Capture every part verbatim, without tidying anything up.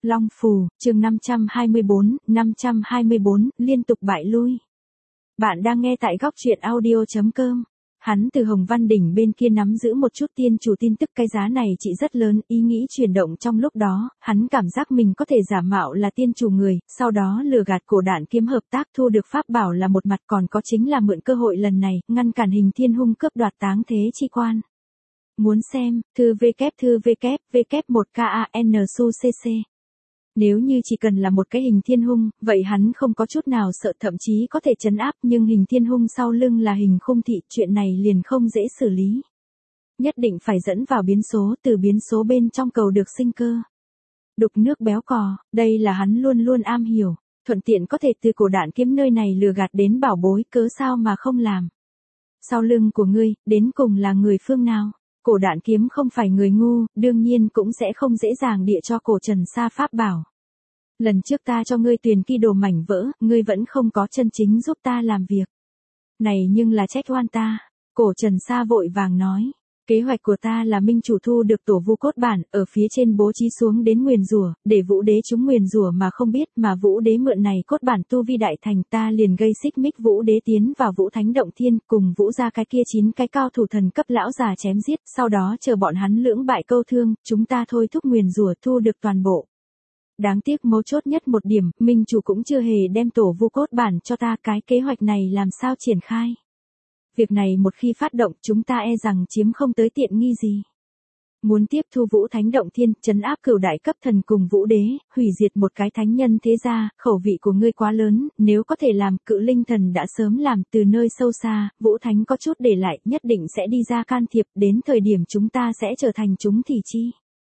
Long Phù, chương năm trăm hai mươi bốn, năm trăm hai mươi bốn, liên tục bại lui. Bạn đang nghe tại góc truyện audio chấm com. Hắn từ Hồng Văn Đỉnh bên kia nắm giữ một chút tiên chủ tin tức, cái giá này chỉ rất lớn, ý nghĩ chuyển động trong lúc đó, hắn cảm giác mình có thể giả mạo là tiên chủ người, sau đó lừa gạt Cổ Đản Kiếm hợp tác thu được pháp bảo là một mặt, còn có chính là mượn cơ hội lần này, ngăn cản Hình Thiên Hung cướp đoạt Táng Thế Chi Quan. Muốn xem, thư vê thư vê vê một k a n s u c c. Nếu như chỉ cần là một cái Hình Thiên Hung, vậy hắn không có chút nào sợ, thậm chí có thể trấn áp, nhưng Hình Thiên Hung sau lưng là Hình Khung Thị, chuyện này liền không dễ xử lý. Nhất định phải dẫn vào biến số, từ biến số bên trong cầu được sinh cơ. Đục nước béo cò, đây là hắn luôn luôn am hiểu, thuận tiện có thể từ Cổ Đản Kiếm nơi này lừa gạt đến bảo bối, cớ sao mà không làm. Sau lưng của ngươi, đến cùng là người phương nào? Cổ Đản Kiếm không phải người ngu, đương nhiên cũng sẽ không dễ dàng địa cho Cổ Trần Sa pháp bảo. Lần trước ta cho ngươi Tuyền Ki Đồ mảnh vỡ, ngươi vẫn không có chân chính giúp ta làm việc. Này nhưng là trách oan ta. Cổ Trần Sa vội vàng nói. Kế hoạch của ta là minh chủ thu được tổ vu cốt bản, ở phía trên bố trí xuống đến nguyền rủa, để Vũ Đế chúng nguyền rủa mà không biết, mà Vũ Đế mượn này cốt bản tu vi đại thành, ta liền gây xích mích Vũ Đế tiến vào Vũ Thánh Động Thiên, cùng Vũ gia cái kia chín cái cao thủ thần cấp lão già chém giết, sau đó chờ bọn hắn lưỡng bại câu thương, chúng ta thôi thúc nguyền rủa thu được toàn bộ. Đáng tiếc mấu chốt nhất một điểm, minh chủ cũng chưa hề đem tổ vu cốt bản cho ta, cái kế hoạch này làm sao triển khai. Việc này một khi phát động, chúng ta e rằng chiếm không tới tiện nghi gì. Muốn tiếp thu Vũ Thánh Động Thiên, trấn áp cửu đại cấp thần cùng Vũ Đế, hủy diệt một cái thánh nhân thế gia, khẩu vị của ngươi quá lớn, nếu có thể làm, Cự Linh Thần đã sớm làm, từ nơi sâu xa, Vũ Thánh có chút để lại, nhất định sẽ đi ra can thiệp, đến thời điểm chúng ta sẽ trở thành chúng thì chi.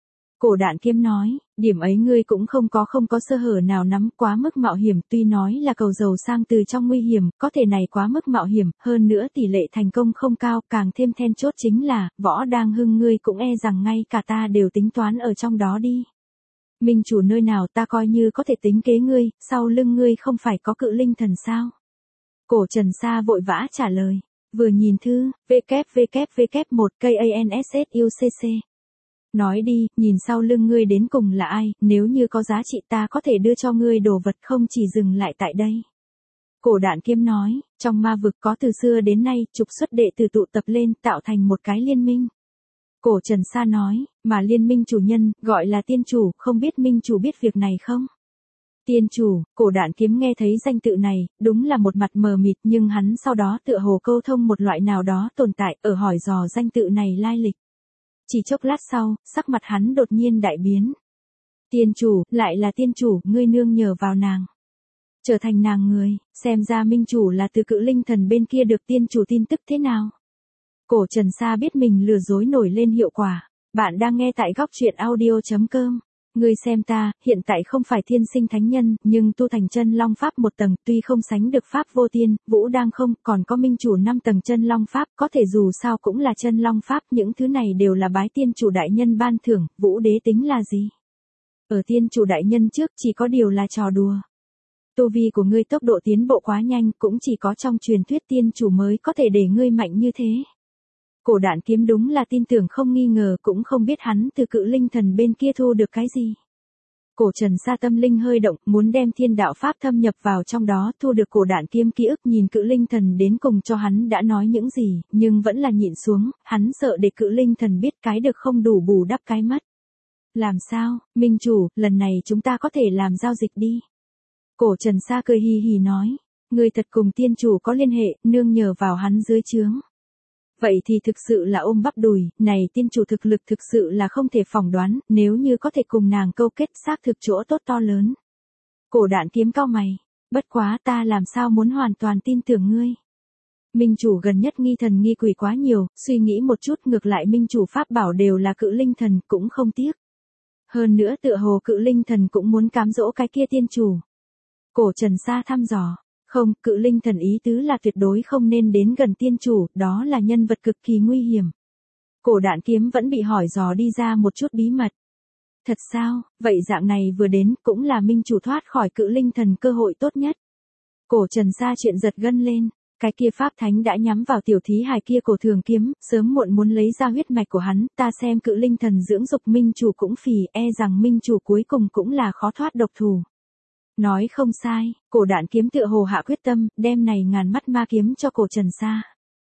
Cổ Đản Kiếm nói, điểm ấy ngươi cũng không có không có sơ hở nào nắm, quá mức mạo hiểm, tuy nói là cầu giàu sang từ trong nguy hiểm, có thể này quá mức mạo hiểm, hơn nữa tỷ lệ thành công không cao, càng thêm then chốt chính là, Võ Đang Hưng ngươi cũng e rằng ngay cả ta đều tính toán ở trong đó đi. Minh chủ nơi nào ta coi như có thể tính kế ngươi, sau lưng ngươi không phải có Cự Linh Thần sao? Cổ Trần Sa vội vã trả lời, vừa nhìn thư, vê vê vê một k a n s s u c c. Nói đi, nhìn sau lưng ngươi đến cùng là ai, nếu như có giá trị ta có thể đưa cho ngươi đồ vật, không chỉ dừng lại tại đây. Cổ Đản Kiếm nói, trong ma vực có từ xưa đến nay, trục xuất đệ tử tụ tập lên, tạo thành một cái liên minh. Cổ Trần Sa nói, mà liên minh chủ nhân, gọi là tiên chủ, không biết minh chủ biết việc này không? Tiên chủ, Cổ Đản Kiếm nghe thấy danh tự này, đúng là một mặt mờ mịt, nhưng hắn sau đó tựa hồ câu thông một loại nào đó tồn tại, ở hỏi dò danh tự này lai lịch. Chỉ chốc lát sau, sắc mặt hắn đột nhiên đại biến. Tiên chủ, lại là tiên chủ, ngươi nương nhờ vào nàng. Trở thành nàng người, xem ra minh chủ là từ Cự Linh Thần bên kia được tiên chủ tin tức thế nào. Cổ Trần Sa biết mình lừa dối nổi lên hiệu quả. Bạn đang nghe tại góc truyện audio chấm com. Ngươi xem ta, hiện tại không phải thiên sinh thánh nhân, nhưng tu thành chân long pháp một tầng, tuy không sánh được pháp vô tiên, Vũ đang không, còn có minh chủ năm tầng chân long pháp, có thể dù sao cũng là chân long pháp, những thứ này đều là bái tiên chủ đại nhân ban thưởng, Vũ Đế tính là gì? Ở tiên chủ đại nhân trước chỉ có điều là trò đùa. Tu vi của ngươi tốc độ tiến bộ quá nhanh, cũng chỉ có trong truyền thuyết tiên chủ mới có thể để ngươi mạnh như thế. Cổ Đản Kiếm đúng là tin tưởng không nghi ngờ, cũng không biết hắn từ Cự Linh Thần bên kia thu được cái gì. Cổ Trần Sa tâm linh hơi động, muốn đem thiên đạo pháp thâm nhập vào trong đó, thu được Cổ Đản Kiếm ký ức, nhìn Cự Linh Thần đến cùng cho hắn đã nói những gì, nhưng vẫn là nhịn xuống, hắn sợ để Cự Linh Thần biết cái được không đủ bù đắp cái mất. Làm sao, minh chủ, lần này chúng ta có thể làm giao dịch đi. Cổ Trần Sa cười hì hì nói, người thật cùng tiên chủ có liên hệ, nương nhờ vào hắn dưới trướng. Vậy thì thực sự là ôm bắp đùi, này tiên chủ thực lực thực sự là không thể phỏng đoán, nếu như có thể cùng nàng câu kết, xác thực chỗ tốt to lớn. Cổ Đản Kiếm cau mày, bất quá ta làm sao muốn hoàn toàn tin tưởng ngươi. Minh chủ gần nhất nghi thần nghi quỷ quá nhiều, suy nghĩ một chút, ngược lại minh chủ pháp bảo đều là Cự Linh Thần, cũng không tiếc. Hơn nữa tựa hồ Cự Linh Thần cũng muốn cám dỗ cái kia tiên chủ. Cổ Trần Sa thăm dò. Không, Cự Linh Thần ý tứ là tuyệt đối không nên đến gần tiên chủ, đó là nhân vật cực kỳ nguy hiểm. Cổ Đản Kiếm vẫn bị hỏi dò đi ra một chút bí mật. Thật sao, vậy dạng này vừa đến, cũng là minh chủ thoát khỏi Cự Linh Thần cơ hội tốt nhất. Cổ Trần Sa chuyện giật gân lên. Cái kia pháp thánh đã nhắm vào tiểu thí hài kia cổ thường kiếm, sớm muộn muốn lấy ra huyết mạch của hắn, ta xem cự linh thần dưỡng dục minh chủ cũng phì, e rằng minh chủ cuối cùng cũng là khó thoát độc thủ. Nói không sai, cổ đạn kiếm tựa hồ hạ quyết tâm, đem này ngàn mắt ma kiếm cho cổ Trần Sa.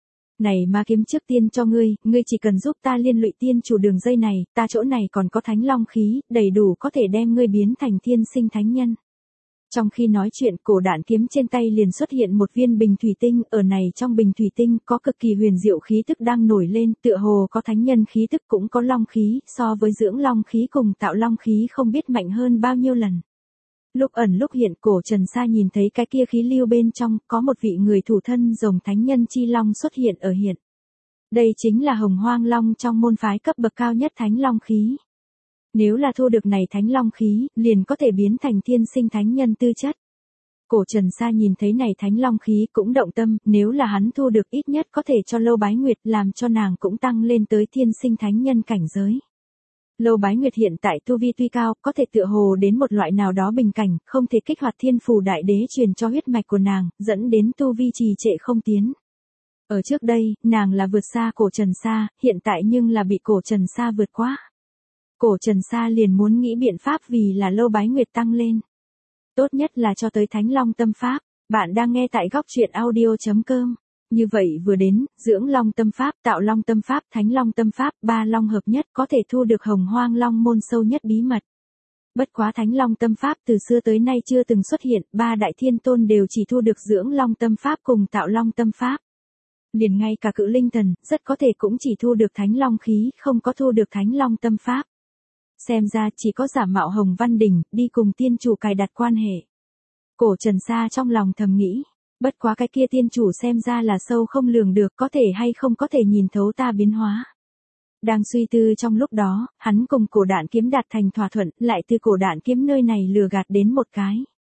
Này ma kiếm trước tiên cho ngươi, ngươi chỉ cần giúp ta liên lụy tiên chủ đường dây này, ta chỗ này còn có thánh long khí, đầy đủ có thể đem ngươi biến thành thiên sinh thánh nhân. Trong khi nói chuyện, cổ đạn kiếm trên tay liền xuất hiện một viên bình thủy tinh, ở này trong bình thủy tinh có cực kỳ huyền diệu khí tức đang nổi lên, tựa hồ có thánh nhân khí tức cũng có long khí, so với dưỡng long khí cùng tạo long khí không biết mạnh hơn bao nhiêu lần. Lúc ẩn lúc hiện, cổ Trần Sa nhìn thấy cái kia khí lưu bên trong, có một vị người thủ thân rồng thánh nhân chi long xuất hiện ở hiện. Đây chính là Hồng Hoang Long trong môn phái cấp bậc cao nhất thánh long khí. Nếu là thu được này thánh long khí, liền có thể biến thành thiên sinh thánh nhân tư chất. Cổ Trần Sa nhìn thấy này thánh long khí cũng động tâm, nếu là hắn thu được ít nhất có thể cho Lâu Bái Nguyệt làm cho nàng cũng tăng lên tới thiên sinh thánh nhân cảnh giới. Lâu Bái Nguyệt hiện tại tu vi tuy cao, có thể tựa hồ đến một loại nào đó bình cảnh, không thể kích hoạt thiên phù đại đế truyền cho huyết mạch của nàng, dẫn đến tu vi trì trệ không tiến. Ở trước đây, nàng là vượt xa cổ Trần Sa, hiện tại nhưng là bị cổ Trần Sa vượt qua. Cổ Trần Sa liền muốn nghĩ biện pháp vì là Lâu Bái Nguyệt tăng lên. Tốt nhất là cho tới Thánh Long Tâm Pháp. Bạn đang nghe tại góc truyện audio chấm com. Như vậy vừa đến, dưỡng Long Tâm Pháp, tạo Long Tâm Pháp, Thánh Long Tâm Pháp, ba long hợp nhất có thể thu được Hồng Hoang Long môn sâu nhất bí mật. Bất quá Thánh Long Tâm Pháp từ xưa tới nay chưa từng xuất hiện, ba đại thiên tôn đều chỉ thu được dưỡng Long Tâm Pháp cùng tạo Long Tâm Pháp. Liền ngay cả cự linh thần, rất có thể cũng chỉ thu được Thánh Long khí, không có thu được Thánh Long Tâm Pháp. Xem ra chỉ có giả mạo Hồng Văn Đỉnh, đi cùng tiên chủ cài đặt quan hệ. Cổ Trần Sa trong lòng thầm nghĩ, bất quá cái kia tiên chủ xem ra là sâu không lường được, có thể hay không có thể nhìn thấu ta biến hóa. Đang suy tư trong lúc đó, hắn cùng cổ đạn kiếm đạt thành thỏa thuận, lại từ cổ đạn kiếm nơi này lừa gạt đến một cái.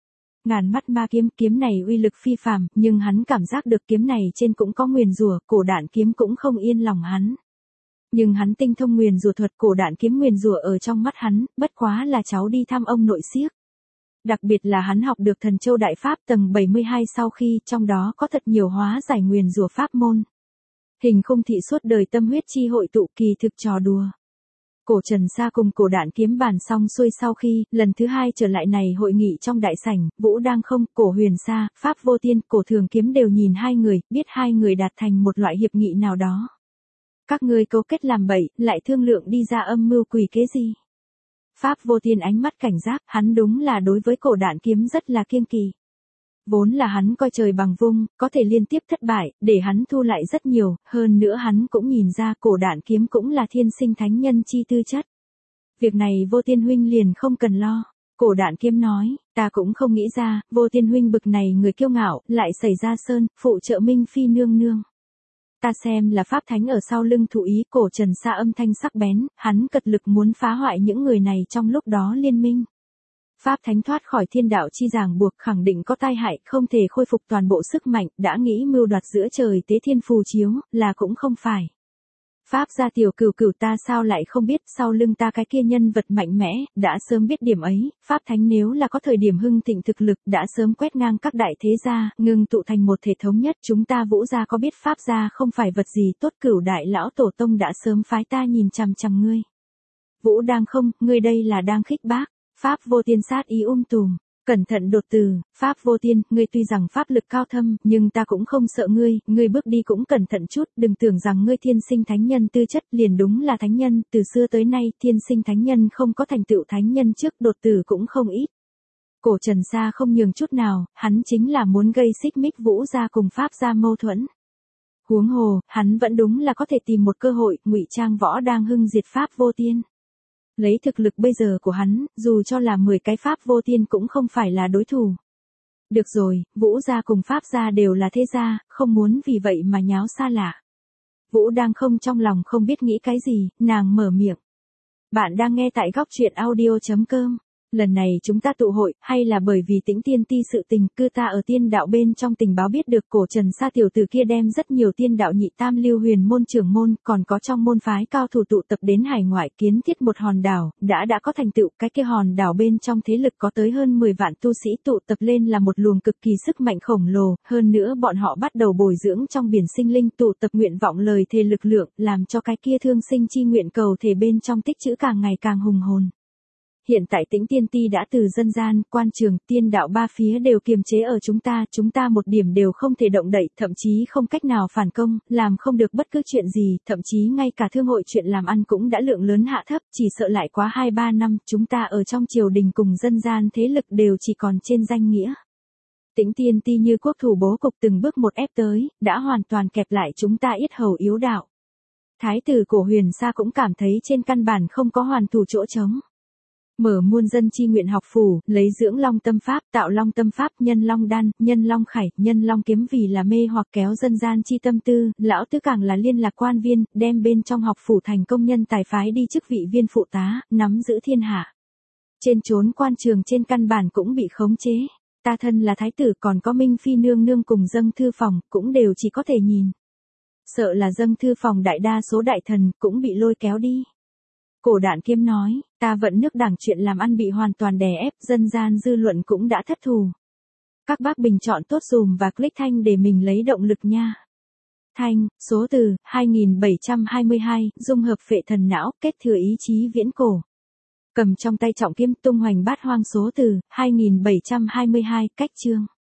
Ngàn mắt ma kiếm, kiếm này uy lực phi phàm, nhưng hắn cảm giác được kiếm này trên cũng có nguyền rủa, cổ đạn kiếm cũng không yên lòng hắn. Nhưng hắn tinh thông nguyền rủa thuật, cổ đạn kiếm nguyền rủa ở trong mắt hắn, bất quá là cháu đi thăm ông nội xiếc. Đặc biệt là hắn học được Thần Châu Đại Pháp tầng bảy mươi hai sau khi, trong đó có thật nhiều hóa giải nguyền rủa pháp môn. Hình khung thị suốt đời tâm huyết chi hội tụ, kỳ thực trò đùa. Cổ Trần Sa cùng cổ đạn kiếm bàn xong xuôi sau khi, lần thứ hai trở lại này hội nghị trong đại sảnh, Vũ Đang Không, cổ Huyền Sa, Pháp Vô Tiên, cổ Thường Kiếm đều nhìn hai người, biết hai người đạt thành một loại hiệp nghị nào đó. Các ngươi cấu kết làm bậy, lại thương lượng đi ra âm mưu quỷ kế gì? Pháp Vô Tiên ánh mắt cảnh giác, hắn đúng là đối với cổ đạn kiếm rất là kiêng kỵ. Vốn là hắn coi trời bằng vung, có thể liên tiếp thất bại, để hắn thu lại rất nhiều, hơn nữa hắn cũng nhìn ra cổ đạn kiếm cũng là thiên sinh thánh nhân chi tư chất. Việc này Vô Tiên huynh liền không cần lo. Cổ đạn kiếm nói, ta cũng không nghĩ ra, Vô Tiên huynh bực này người kiêu ngạo, lại xảy ra sơn, phụ trợ Minh Phi nương nương. Ta xem là Pháp Thánh ở sau lưng thụ ý. Cổ Trần Sa âm thanh sắc bén, hắn cật lực muốn phá hoại những người này trong lúc đó liên minh. Pháp Thánh thoát khỏi thiên đạo chi ràng buộc, khẳng định có tai hại, không thể khôi phục toàn bộ sức mạnh, đã nghĩ mưu đoạt giữa trời tế thiên phù chiếu, là cũng không phải. Pháp gia tiểu cửu cửu ta sao lại không biết, sau lưng ta cái kia nhân vật mạnh mẽ, đã sớm biết điểm ấy. Pháp Thánh nếu là có thời điểm hưng thịnh thực lực, đã sớm quét ngang các đại thế gia, ngừng tụ thành một thể thống nhất. Chúng ta Vũ gia có biết Pháp gia không phải vật gì tốt, cửu đại lão tổ tông đã sớm phái ta nhìn chằm chằm ngươi. Vũ Đang Không, ngươi đây là đang khích bác. Pháp Vô Tiên sát ý um tùm, cẩn thận đột từ. Pháp Vô Tiên, ngươi tuy rằng pháp lực cao thâm, nhưng ta cũng không sợ ngươi, ngươi bước đi cũng cẩn thận chút, đừng tưởng rằng ngươi thiên sinh thánh nhân tư chất liền đúng là thánh nhân, từ xưa tới nay thiên sinh thánh nhân không có thành tựu thánh nhân trước, đột từ cũng không ít. Cổ Trần Sa không nhường chút nào, hắn chính là muốn gây xích mích Vũ gia cùng Pháp gia mâu thuẫn. Huống hồ, hắn vẫn đúng là có thể tìm một cơ hội, ngụy trang Võ Đang Hưng diệt Pháp Vô Tiên. Lấy thực lực bây giờ của hắn, dù cho là mười cái Pháp Vô Tiên cũng không phải là đối thủ. Được rồi, Vũ gia cùng Pháp gia đều là thế gia, không muốn vì vậy mà nháo xa lạ. Vũ Đang Không trong lòng không biết nghĩ cái gì, nàng mở miệng. Bạn đang nghe tại góc truyện audio chấm com. Lần này chúng ta tụ hội, hay là bởi vì Tĩnh Tiên Ti sự tình, cư ta ở tiên đạo bên trong tình báo biết được cổ Trần Sa tiểu tử kia đem rất nhiều tiên đạo nhị tam lưu huyền môn trưởng môn, còn có trong môn phái cao thủ tụ tập đến hải ngoại kiến thiết một hòn đảo, đã đã có thành tựu, cái kia hòn đảo bên trong thế lực có tới hơn mười vạn tu sĩ tụ tập lên là một luồng cực kỳ sức mạnh khổng lồ, hơn nữa bọn họ bắt đầu bồi dưỡng trong biển sinh linh tụ tập nguyện vọng lời thề lực lượng, làm cho cái kia thương sinh chi nguyện cầu thể bên trong tích trữ càng ngày càng hùng hồn. Hiện tại Tĩnh Tiên Ti đã từ dân gian, quan trường, tiên đạo ba phía đều kiềm chế ở chúng ta, chúng ta một điểm đều không thể động đậy, thậm chí không cách nào phản công, làm không được bất cứ chuyện gì, thậm chí ngay cả thương hội chuyện làm ăn cũng đã lượng lớn hạ thấp, chỉ sợ lại quá hai ba năm, chúng ta ở trong triều đình cùng dân gian thế lực đều chỉ còn trên danh nghĩa. Tĩnh Tiên Ti như quốc thủ bố cục từng bước một ép tới, đã hoàn toàn kẹp lại chúng ta yết hầu yếu đạo. Thái tử cổ Huyền Sa cũng cảm thấy trên căn bản không có hoàn thủ chỗ trống. Mở muôn dân chi nguyện học phủ, lấy dưỡng long tâm pháp, tạo long tâm pháp, nhân long đan, nhân long khải, nhân long kiếm vì là mê hoặc kéo dân gian chi tâm tư, lão tứ càng là liên lạc quan viên, đem bên trong học phủ thành công nhân tài phái đi chức vị viên phụ tá, nắm giữ thiên hạ. Trên chốn quan trường trên căn bản cũng bị khống chế. Ta thân là thái tử còn có Minh Phi nương nương cùng dâng thư phòng, cũng đều chỉ có thể nhìn. Sợ là dâng thư phòng đại đa số đại thần cũng bị lôi kéo đi. Cổ Đạn Kiêm nói, ta vận nước Đảng chuyện làm ăn bị hoàn toàn đè ép, dân gian dư luận cũng đã thất thù. Các bác bình chọn tốt dùm và click thanh để mình lấy động lực nha. Thanh, số từ, hai nghìn bảy trăm hai mươi hai, dung hợp phệ thần não, kết thừa ý chí viễn cổ. Cầm trong tay trọng kiếm tung hoành bát hoang số từ, hai nghìn bảy trăm hai mươi hai, cách chương.